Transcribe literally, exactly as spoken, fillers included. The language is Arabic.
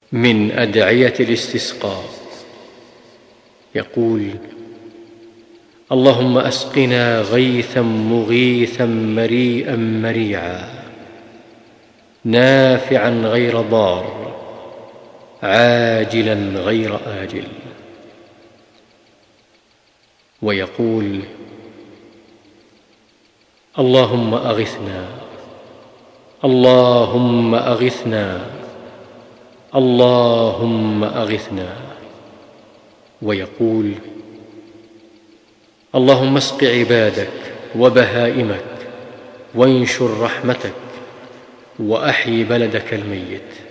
من أدعية الاستسقاء يقول: اللهم أسقنا غيثا مغيثا مريئا مريعا نافعا غير ضار عاجلا غير آجل. ويقول: اللهم أغثنا اللهم أغثنا اللهم أغثنا. ويقول: اللهم اسق عبادك وبهائمك وانشر رحمتك وأحي بلدك الميت.